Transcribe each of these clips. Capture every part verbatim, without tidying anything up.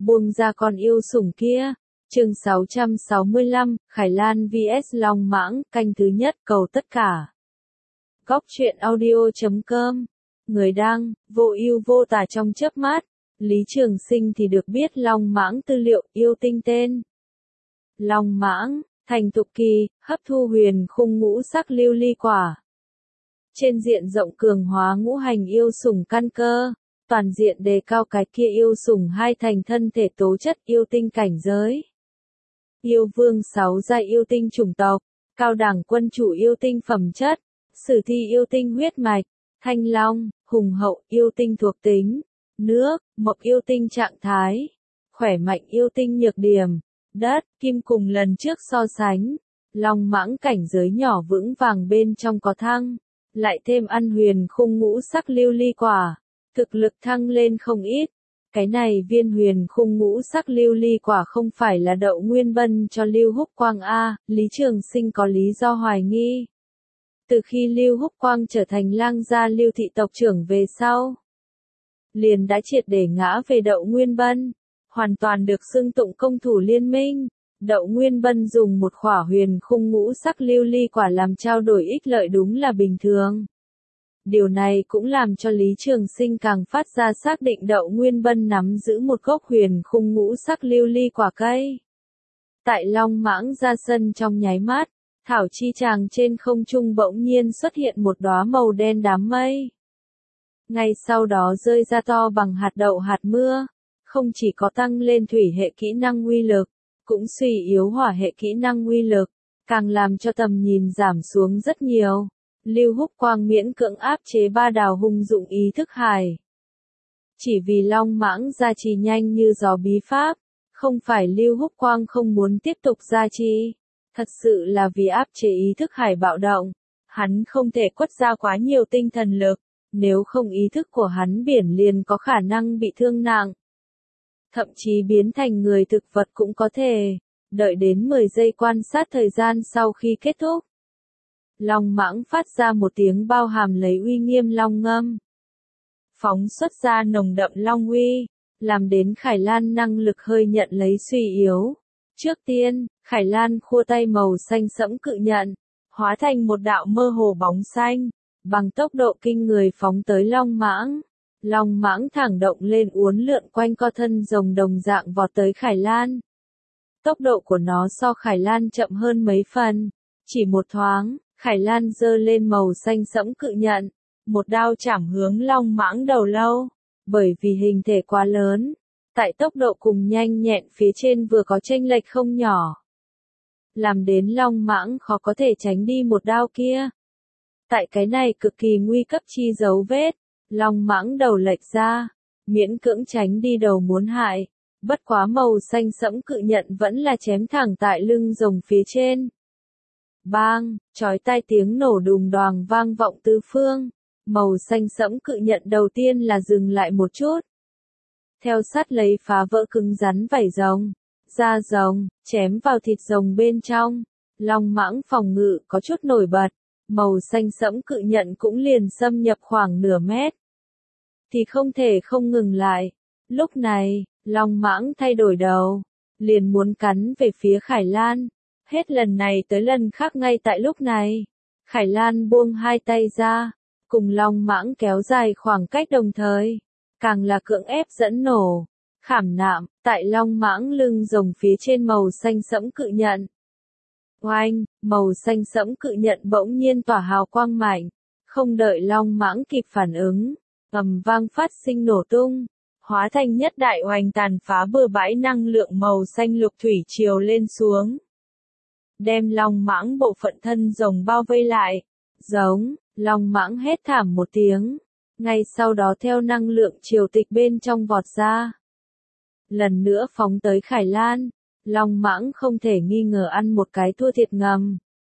buông ra con yêu sủng kia. Chương sáu trăm sáu mươi lăm, Khải Lan vs Long Mãng, canh thứ nhất, cầu tất cả. Góc truyện audio chấm com. Người đăng, vô ưu vô tà trong chớp mắt. Lý Trường Sinh thì được biết Long Mãng tư liệu, yêu tinh tên. Long Mãng, thành thục kỳ, hấp thu huyền khung ngũ sắc lưu ly quả. Trên diện rộng cường hóa ngũ hành yêu sủng căn cơ, toàn diện đề cao cái kia yêu sủng hai thành thân thể tố chất yêu tinh cảnh giới. Yêu vương sáu giai yêu tinh chủng tộc, cao đẳng quân chủ yêu tinh phẩm chất, sử thi yêu tinh huyết mạch, thanh long, hùng hậu yêu tinh thuộc tính, nước, mộc yêu tinh trạng thái, khỏe mạnh yêu tinh nhược điểm, đất, kim cùng lần trước so sánh. Long Mãng cảnh giới nhỏ vững vàng bên trong có thăng, lại thêm ăn huyền khung ngũ sắc lưu ly quả, thực lực thăng lên không ít. Cái này viên huyền khung ngũ sắc lưu ly quả không phải là Đậu Nguyên Bân cho Lưu Húc Quang a, Lý Trường Sinh có lý do hoài nghi. Từ khi Lưu Húc Quang trở thành lang gia Lưu thị tộc trưởng về sau, liền đã triệt để ngã về Đậu Nguyên Bân, hoàn toàn được xưng tụng công thủ liên minh. Đậu Nguyên Bân dùng một khỏa huyền khung ngũ sắc lưu ly quả làm trao đổi ích lợi đúng là bình thường. Điều này cũng làm cho Lý Trường Sinh càng phát ra xác định Đậu Nguyên Bân nắm giữ một gốc huyền khung ngũ sắc lưu ly quả cây. Tại Long Mãng ra sân trong nháy mắt, thảo chi tràng trên không trung bỗng nhiên xuất hiện một đóa màu đen đám mây. Ngay sau đó rơi ra to bằng hạt đậu hạt mưa, không chỉ có tăng lên thủy hệ kỹ năng uy lực, cũng suy yếu hỏa hệ kỹ năng uy lực, càng làm cho tầm nhìn giảm xuống rất nhiều. Lưu Húc Quang miễn cưỡng áp chế ba đào hung dụng ý thức hải. Chỉ vì Long Mãng gia trì nhanh như gió bí pháp, không phải Lưu Húc Quang không muốn tiếp tục gia trì, thật sự là vì áp chế ý thức hải bạo động, hắn không thể quất ra quá nhiều tinh thần lực, nếu không ý thức của hắn biển liền có khả năng bị thương nặng. Thậm chí biến thành người thực vật cũng có thể, đợi đến mười giây quan sát thời gian sau khi kết thúc. Long Mãng phát ra một tiếng bao hàm lấy uy nghiêm long ngâm. Phóng xuất ra nồng đậm long uy, làm đến Khải Lan năng lực hơi nhận lấy suy yếu. Trước tiên, Khải Lan khua tay màu xanh sẫm cự nhận, hóa thành một đạo mơ hồ bóng xanh, bằng tốc độ kinh người phóng tới Long Mãng. Long Mãng thẳng động lên uốn lượn quanh co thân rồng đồng dạng vọt tới Khải Lan. Tốc độ của nó so Khải Lan chậm hơn mấy phần. Chỉ một thoáng, Khải Lan giơ lên màu xanh sẫm cự nhận, một đao chảm hướng Long Mãng đầu lâu. Bởi vì hình thể quá lớn, tại tốc độ cùng nhanh nhẹn phía trên vừa có chênh lệch không nhỏ, làm đến Long Mãng khó có thể tránh đi một đao kia. Tại cái này cực kỳ nguy cấp chi dấu vết, Long Mãng đầu lệch ra, miễn cưỡng tránh đi đầu muốn hại, bất quá màu xanh sẫm cự nhận vẫn là chém thẳng tại lưng rồng phía trên. Bang, chói tai tiếng nổ đùng đoàng vang vọng tứ phương, màu xanh sẫm cự nhận đầu tiên là dừng lại một chút. Theo sát lấy phá vỡ cứng rắn vảy rồng, da rồng, chém vào thịt rồng bên trong, Long Mãng phòng ngự có chút nổi bật, màu xanh sẫm cự nhận cũng liền xâm nhập khoảng nửa mét. Thì không thể không ngừng lại. Lúc này, Long Mãng thay đổi đầu, liền muốn cắn về phía Khải Lan. Hết lần này tới lần khác ngay tại lúc này, Khải Lan buông hai tay ra, cùng Long Mãng kéo dài khoảng cách đồng thời, càng là cưỡng ép dẫn nổ, khảm nạm, tại Long Mãng lưng rồng phía trên màu xanh sẫm cự nhận. Oanh, màu xanh sẫm cự nhận bỗng nhiên tỏa hào quang mạnh, không đợi Long Mãng kịp phản ứng, ầm vang phát sinh nổ tung, hóa thành nhất đại oanh tàn phá bừa bãi năng lượng màu xanh lục thủy triều lên xuống. Đem Long Mãng bộ phận thân rồng bao vây lại, giống, Long Mãng hét thảm một tiếng, ngay sau đó theo năng lượng triều tịch bên trong vọt ra. Lần nữa phóng tới Khải Lan, Long Mãng không thể nghi ngờ ăn một cái thua thiệt ngầm.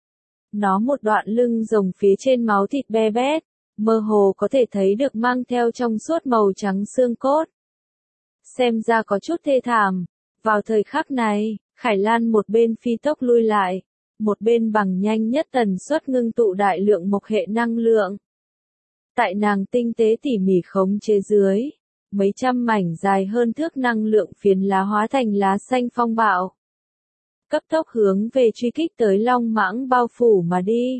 Nó một đoạn lưng rồng phía trên máu thịt be bét, mơ hồ có thể thấy được mang theo trong suốt màu trắng xương cốt. Xem ra có chút thê thảm. Vào thời khắc này, Khải Lan một bên phi tốc lui lại, một bên bằng nhanh nhất tần suất ngưng tụ đại lượng mộc hệ năng lượng. Tại nàng tinh tế tỉ mỉ khống chế dưới, mấy trăm mảnh dài hơn thước năng lượng phiến lá hóa thành lá xanh phong bạo. Cấp tốc hướng về truy kích tới long mãng bao phủ mà đi.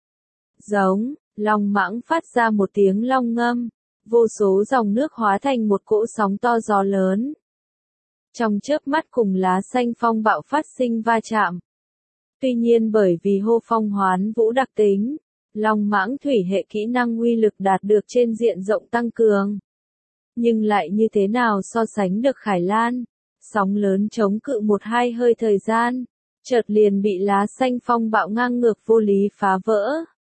Giống, long mãng phát ra một tiếng long ngâm, vô số dòng nước hóa thành một cỗ sóng to gió lớn. Trong chớp mắt cùng lá xanh phong bạo phát sinh va chạm. Tuy nhiên bởi vì hô phong hoán vũ đặc tính, long mãng thủy hệ kỹ năng uy lực đạt được trên diện rộng tăng cường. Nhưng lại như thế nào so sánh được Khải Lan, sóng lớn chống cự một hai hơi thời gian, chợt liền bị lá xanh phong bạo ngang ngược vô lý phá vỡ.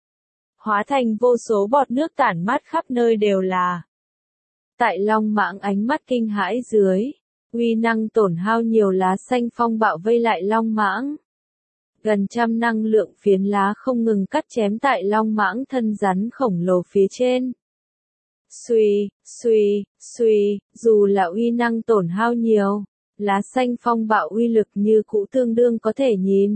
Hóa thành vô số bọt nước tản mát khắp nơi đều là. Tại long mãng ánh mắt kinh hãi dưới, uy năng tổn hao nhiều lá xanh phong bạo vây lại long mãng. Gần trăm năng lượng phiến lá không ngừng cắt chém tại long mãng thân rắn khổng lồ phía trên. Xuy, xuy, xuy, dù là uy năng tổn hao nhiều, lá xanh phong bạo uy lực như cũ tương đương có thể nhìn.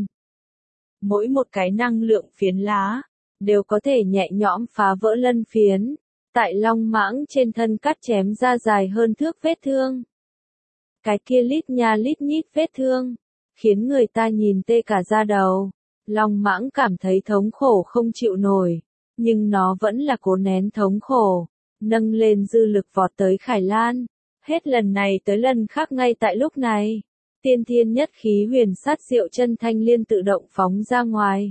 Mỗi một cái năng lượng phiến lá, đều có thể nhẹ nhõm phá vỡ lân phiến, tại long mãng trên thân cắt chém ra dài hơn thước vết thương. Cái kia lít nha lít nhít vết thương, khiến người ta nhìn tê cả da đầu. Long mãng cảm thấy thống khổ không chịu nổi, nhưng nó vẫn là cố nén thống khổ, nâng lên dư lực vọt tới Khải Lan. Hết lần này tới lần khác ngay tại lúc này, tiên thiên nhất khí huyền sát diệu chân thanh liên tự động phóng ra ngoài.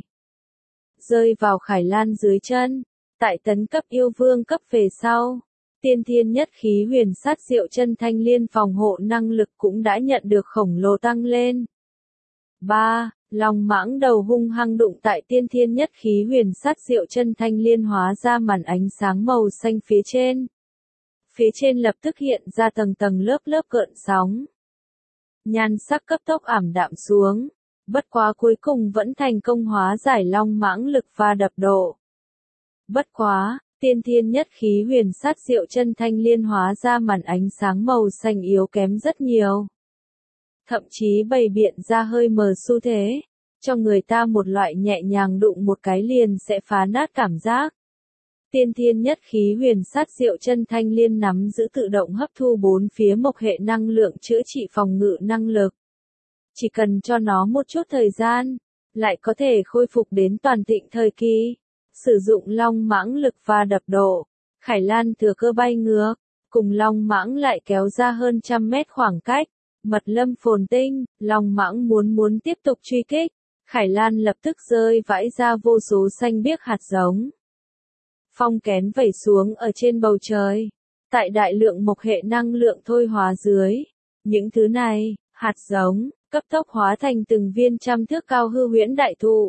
Rơi vào Khải Lan dưới chân, tại tấn cấp yêu vương cấp về sau. Tiên thiên nhất khí huyền sát diệu chân thanh liên phòng hộ năng lực cũng đã nhận được khổng lồ tăng lên. ba. Long mãng đầu hung hăng đụng tại tiên thiên nhất khí huyền sát diệu chân thanh liên hóa ra màn ánh sáng màu xanh phía trên. Phía trên lập tức hiện ra tầng tầng lớp lớp gợn sóng. Nhan sắc cấp tốc ảm đạm xuống, bất quá cuối cùng vẫn thành công hóa giải long mãng lực va đập độ. Bất quá, tiên thiên nhất khí huyền sát diệu chân thanh liên hóa ra màn ánh sáng màu xanh yếu kém rất nhiều. Thậm chí bày biện ra hơi mờ xu thế, cho người ta một loại nhẹ nhàng đụng một cái liền sẽ phá nát cảm giác. Tiên thiên nhất khí huyền sát diệu chân thanh liên nắm giữ tự động hấp thu bốn phía mộc hệ năng lượng chữa trị phòng ngự năng lực. Chỉ cần cho nó một chút thời gian, lại có thể khôi phục đến toàn thịnh thời kỳ. Sử dụng long mãng lực và đập độ, Khải Lan thừa cơ bay ngược, cùng long mãng lại kéo ra hơn trăm mét khoảng cách. Mật lâm phồn tinh, long mãng muốn muốn tiếp tục truy kích, Khải Lan lập tức rơi vãi ra vô số xanh biếc hạt giống. Phong kén vẩy xuống ở trên bầu trời, tại đại lượng mộc hệ năng lượng thôi hóa dưới. Những thứ này, hạt giống, cấp tốc hóa thành từng viên trăm thước cao hư huyễn đại thụ.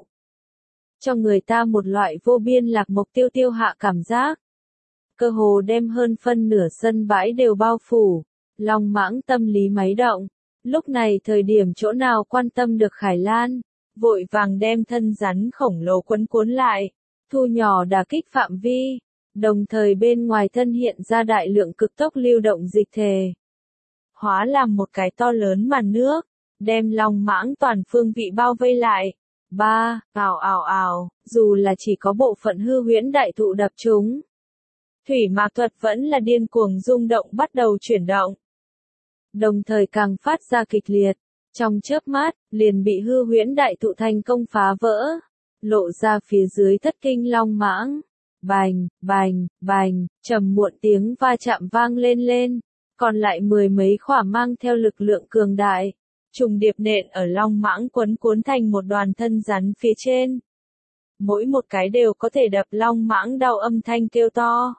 Cho người ta một loại vô biên lạc mộc tiêu tiêu hạ cảm giác. Cơ hồ đem hơn phân nửa sân bãi đều bao phủ. Long mãng tâm lý máy động, lúc này thời điểm chỗ nào quan tâm được Khải Lan, vội vàng đem thân rắn khổng lồ quấn cuốn lại, thu nhỏ đả kích phạm vi, đồng thời bên ngoài thân hiện ra đại lượng cực tốc lưu động dịch thể. Hóa làm một cái to lớn màn nước, đem long mãng toàn phương vị bao vây lại. ba. Ào ào ào, dù là chỉ có bộ phận hư huyễn đại thụ đập chúng. Thủy mạc thuật vẫn là điên cuồng rung động bắt đầu chuyển động. Đồng thời càng phát ra kịch liệt, trong chớp mắt, liền bị hư huyễn đại thụ thành công phá vỡ, lộ ra phía dưới thất kinh long mãng. Bành, bành, bành, trầm muộn tiếng va chạm vang lên lên, còn lại mười mấy khỏa mang theo lực lượng cường đại, trùng điệp nện ở long mãng quấn cuốn thành một đoàn thân rắn phía trên. Mỗi một cái đều có thể đập long mãng đau âm thanh kêu to.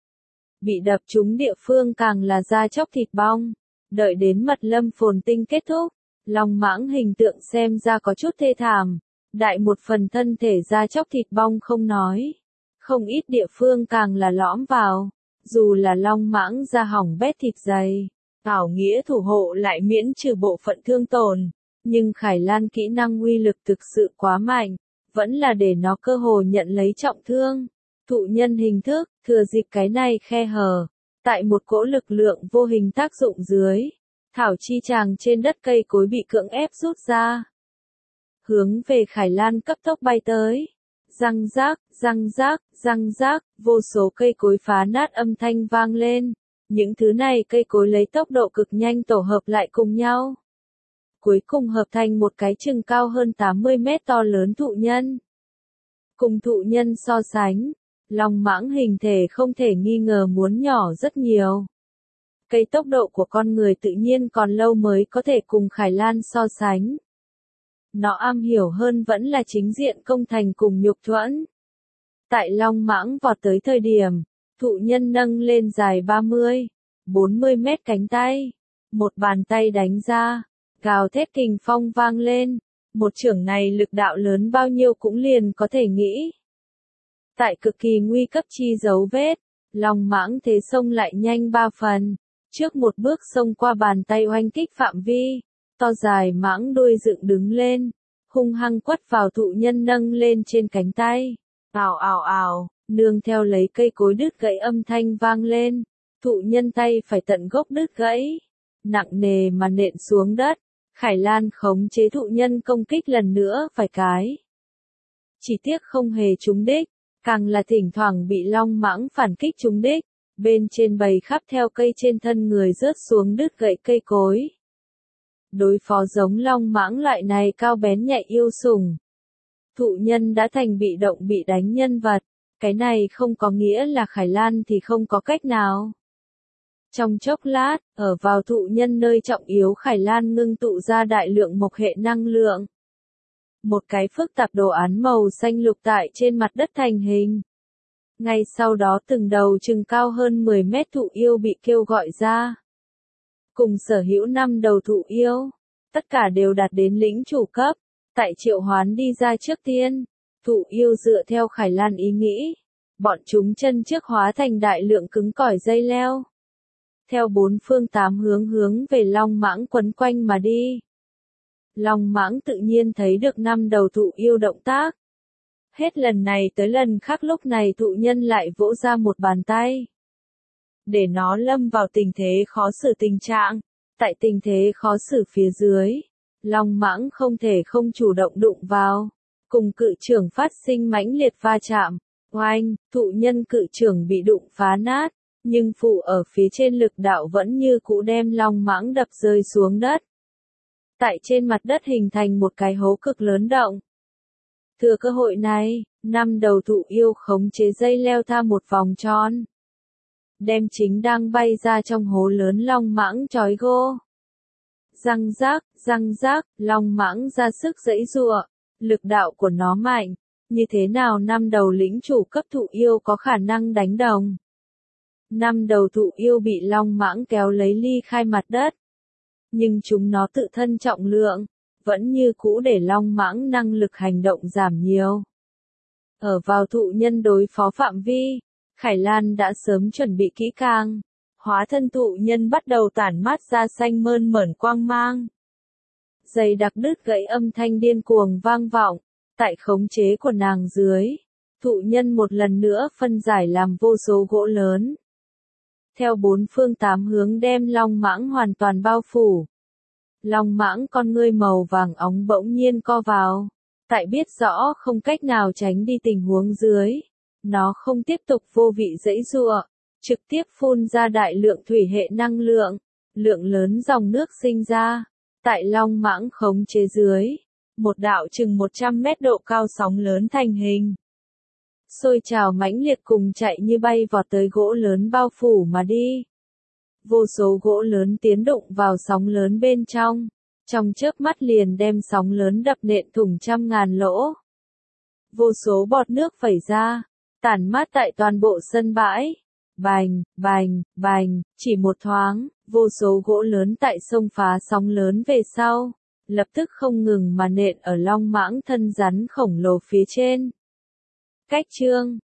Bị đập trúng địa phương càng là da chóc thịt bong. Đợi đến mật lâm phồn tinh kết thúc, long mãng hình tượng xem ra có chút thê thảm. Đại một phần thân thể da chóc thịt bong không nói. Không ít địa phương càng là lõm vào. Dù là long mãng da hỏng bét thịt dày. Ảo nghĩa thủ hộ lại miễn trừ bộ phận thương tổn. Nhưng Khải Lan kỹ năng uy lực thực sự quá mạnh. Vẫn là để nó cơ hồ nhận lấy trọng thương. Thụ nhân hình thức, thừa dịp cái này khe hở. Tại một cỗ lực lượng vô hình tác dụng dưới, thảo chi tràng trên đất cây cối bị cưỡng ép rút ra. Hướng về Khải Lan cấp tốc bay tới. Răng rác, răng rác, răng rác, vô số cây cối phá nát âm thanh vang lên. Những thứ này cây cối lấy tốc độ cực nhanh tổ hợp lại cùng nhau. Cuối cùng hợp thành một cái chừng cao hơn tám mươi mét to lớn thụ nhân. Cùng thụ nhân so sánh, long mãng hình thể không thể nghi ngờ muốn nhỏ rất nhiều. Cây tốc độ của con người tự nhiên còn lâu mới có thể cùng Khải Lan so sánh. Nó am hiểu hơn vẫn là chính diện công thành cùng nhục thuẫn. Tại long mãng vọt tới thời điểm, thụ nhân nâng lên dài ba mươi, bốn mươi mét cánh tay. Một bàn tay đánh ra, gào thét kình phong vang lên. Một chưởng này lực đạo lớn bao nhiêu cũng liền có thể nghĩ. Tại cực kỳ nguy cấp chi dấu vết, long mãng thế xông lại nhanh ba phần. Trước một bước xông qua bàn tay oanh kích phạm vi, to dài mãng đuôi dựng đứng lên, hung hăng quất vào thụ nhân nâng lên trên cánh tay. Ào ào ào, nương theo lấy cây cối đứt gãy âm thanh vang lên, thụ nhân tay phải tận gốc đứt gãy, nặng nề mà nện xuống đất. Khải Lan khống chế thụ nhân công kích lần nữa vài cái. Chỉ tiếc không hề trúng đích, càng là thỉnh thoảng bị long mãng phản kích trúng đích. Bên trên bầy khắp theo cây trên thân người rớt xuống đứt gãy cây cối. Đối phó giống long mãng loại này cao bén nhạy yêu sủng. Thụ nhân đã thành bị động bị đánh nhân vật. Cái này không có nghĩa là Khải Lan thì không có cách nào. Trong chốc lát, ở vào thụ nhân nơi trọng yếu Khải Lan ngưng tụ ra đại lượng mộc hệ năng lượng. Một cái phức tạp đồ án màu xanh lục tại trên mặt đất thành hình. Ngay sau đó từng đầu chừng cao hơn mười mét thụ yêu bị kêu gọi ra. Cùng sở hữu năm đầu thụ yêu, tất cả đều đạt đến lĩnh chủ cấp. Tại triệu hoán đi ra trước tiên, thụ yêu dựa theo Khải Lan ý nghĩ. Bọn chúng chân trước hóa thành đại lượng cứng cỏi dây leo. Theo bốn phương tám hướng hướng về long mãng quấn quanh mà đi. Long mãng tự nhiên thấy được năm đầu thụ yêu động tác. Hết lần này tới lần khác lúc này thụ nhân lại vỗ ra một bàn tay. Để nó lâm vào tình thế khó xử tình trạng. Tại tình thế khó xử phía dưới, long mãng không thể không chủ động đụng vào. Cùng cự trưởng phát sinh mãnh liệt va chạm. Oanh, thụ nhân cự trưởng bị đụng phá nát. Nhưng phụ ở phía trên lực đạo vẫn như cũ đem long mãng đập rơi xuống đất. Tại trên mặt đất hình thành một cái hố cực lớn động. Thừa cơ hội này, năm đầu thụ yêu khống chế dây leo tha một vòng tròn. Đem chính đang bay ra trong hố lớn long mãng trói gô. Răng rác, răng rác, long mãng ra sức giãy giụa. Lực đạo của nó mạnh. Như thế nào năm đầu lĩnh chủ cấp thụ yêu có khả năng đánh đồng. Năm đầu thụ yêu bị long mãng kéo lấy ly khai mặt đất. Nhưng chúng nó tự thân trọng lượng, vẫn như cũ để long mãng năng lực hành động giảm nhiều. Ở vào thụ nhân đối phó phạm vi, Khải Lan đã sớm chuẩn bị kỹ càng. Hóa thân thụ nhân bắt đầu tản mát ra xanh mơn mởn quang mang. Dày đặc đứt gãy âm thanh điên cuồng vang vọng, tại khống chế của nàng dưới. Thụ nhân một lần nữa phân giải làm vô số gỗ lớn. Theo bốn phương tám hướng đem long mãng hoàn toàn bao phủ. Long mãng con ngươi màu vàng óng bỗng nhiên co vào. Tại biết rõ không cách nào tránh đi tình huống dưới. Nó không tiếp tục vô vị giãy giụa, trực tiếp phun ra đại lượng thủy hệ năng lượng. Lượng lớn dòng nước sinh ra. Tại long mãng khống chế dưới. Một đạo chừng một trăm mét độ cao sóng lớn thành hình. Sôi trào mãnh liệt cùng chạy như bay vọt tới gỗ lớn bao phủ mà đi. Vô số gỗ lớn tiến đụng vào sóng lớn bên trong. Trong chớp mắt liền đem sóng lớn đập nện thủng trăm ngàn lỗ. Vô số bọt nước vẩy ra, tản mát tại toàn bộ sân bãi. Bành, bành, bành, chỉ một thoáng, vô số gỗ lớn tại sông phá sóng lớn về sau. Lập tức không ngừng mà nện ở long mãng thân rắn khổng lồ phía trên. Cách chương